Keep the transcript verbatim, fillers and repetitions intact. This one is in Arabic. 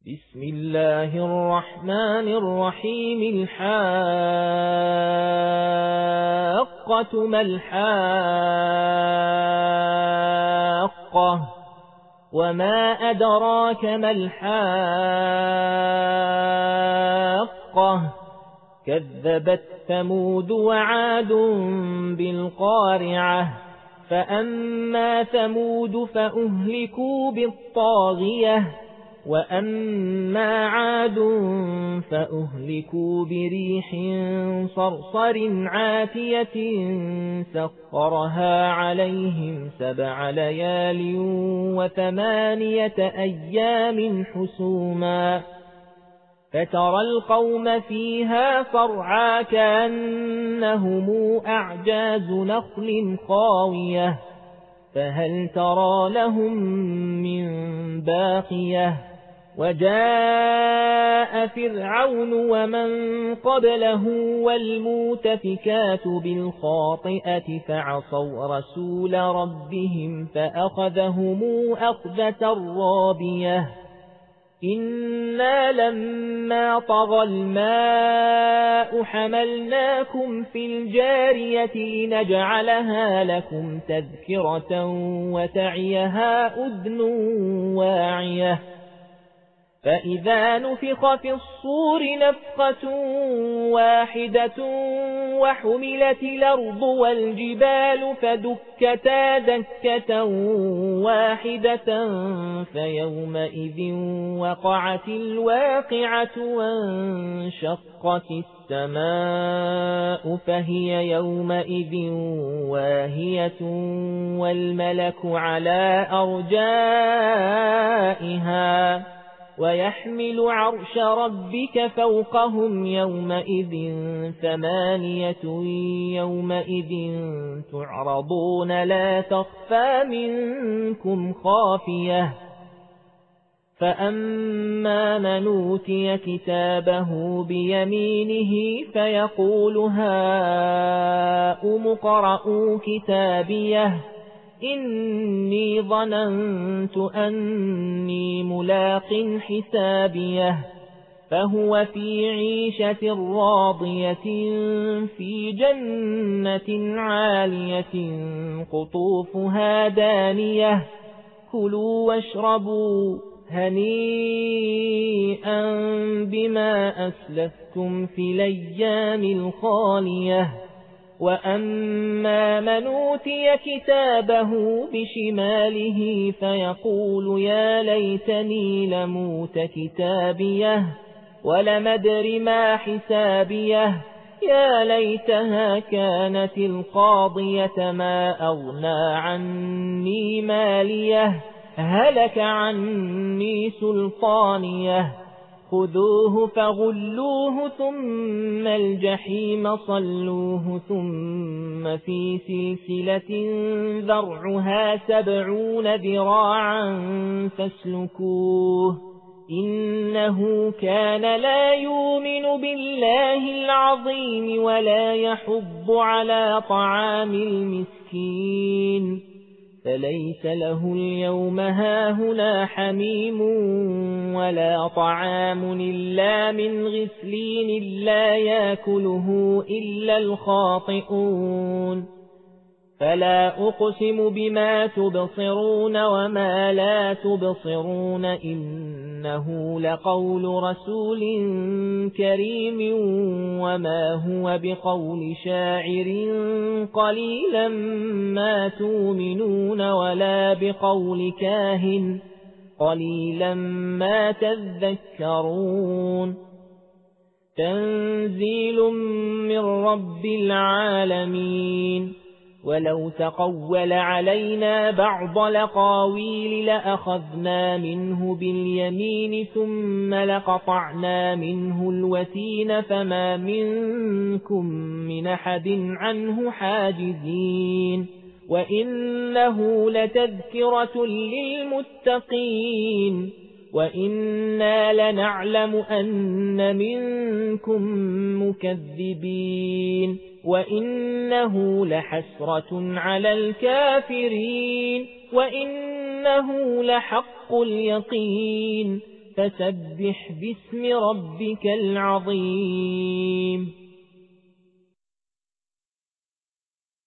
بسم الله الرحمن الرحيم. الحاقة ما الحاقة وما أدراك ما الحاقة كذبت ثمود وعاد بالقارعة فأما ثمود فأهلكوا بالطاغية وأما عاد فأهلكوا بريح صرصر عاتية سخرها عليهم سبع ليال وثمانية أيام حسوما فترى القوم فيها صرعا كأنهم أعجاز نخل خاوية فهل ترى لهم من باقية وجاء فرعون ومن قبله والمؤتفكات بالخاطئة فعصوا رسول ربهم فأخذهم أخذة رابية إنا لما طغى الماء حملناكم في الجارية لنجعلها لكم تذكرة وتعيها أذن واعية فإذا نفخ في الصور نفخة واحدة وحملت الأرض والجبال فدكتا دكة واحدة فيومئذ وقعت الواقعة وانشقت السماء فهي يومئذ واهية والملك على أرجائها ويحمل عرش ربك فوقهم يومئذ ثمانية يومئذ تعرضون لا تخفى منكم خافية فأما من أوتي كتابه بيمينه فيقول هاؤم اقرءوا كتابيه إني ظننت أني ملاق حسابيه فهو في عيشة راضية في جنة عالية قطوفها دانية كلوا واشربوا هنيئا بما أسلفتم في الأيام الخالية وأما من أوتي كتابه بشماله فيقول يا ليتني لموت كتابيه ولم أدر ما حسابيه يا ليتها كانت القاضية ما أغنى عني ماليه هلك عني سلطانيه خذوه فغلوه ثم الجحيم صلوه ثم في سلسلة ذرعها سبعون ذراعا فاسلكوه إنه كان لا يؤمن بالله العظيم ولا يحض على طعام المسكين فليس له اليوم هاهنا حميم ولا طعام إلا من غسلين لا يأكله إلا الخاطئون فلا أقسم بما تبصرون وما لا تبصرون إنه لقول رسول كريم وما هو بقول شاعر قليلا ما تؤمنون ولا بقول كاهن قليلا ما تذكرون تنزيل من رب العالمين ولو تقول علينا بعض الأقاويل لأخذنا منه باليمين ثم لقطعنا منه الوتين فما منكم من أحد عنه حاجزين وإنه لتذكرة للمتقين وإنا لنعلم أن منكم مكذبين وإنه لحسرة على الكافرين وإنه لحق اليقين فسبح باسم ربك العظيم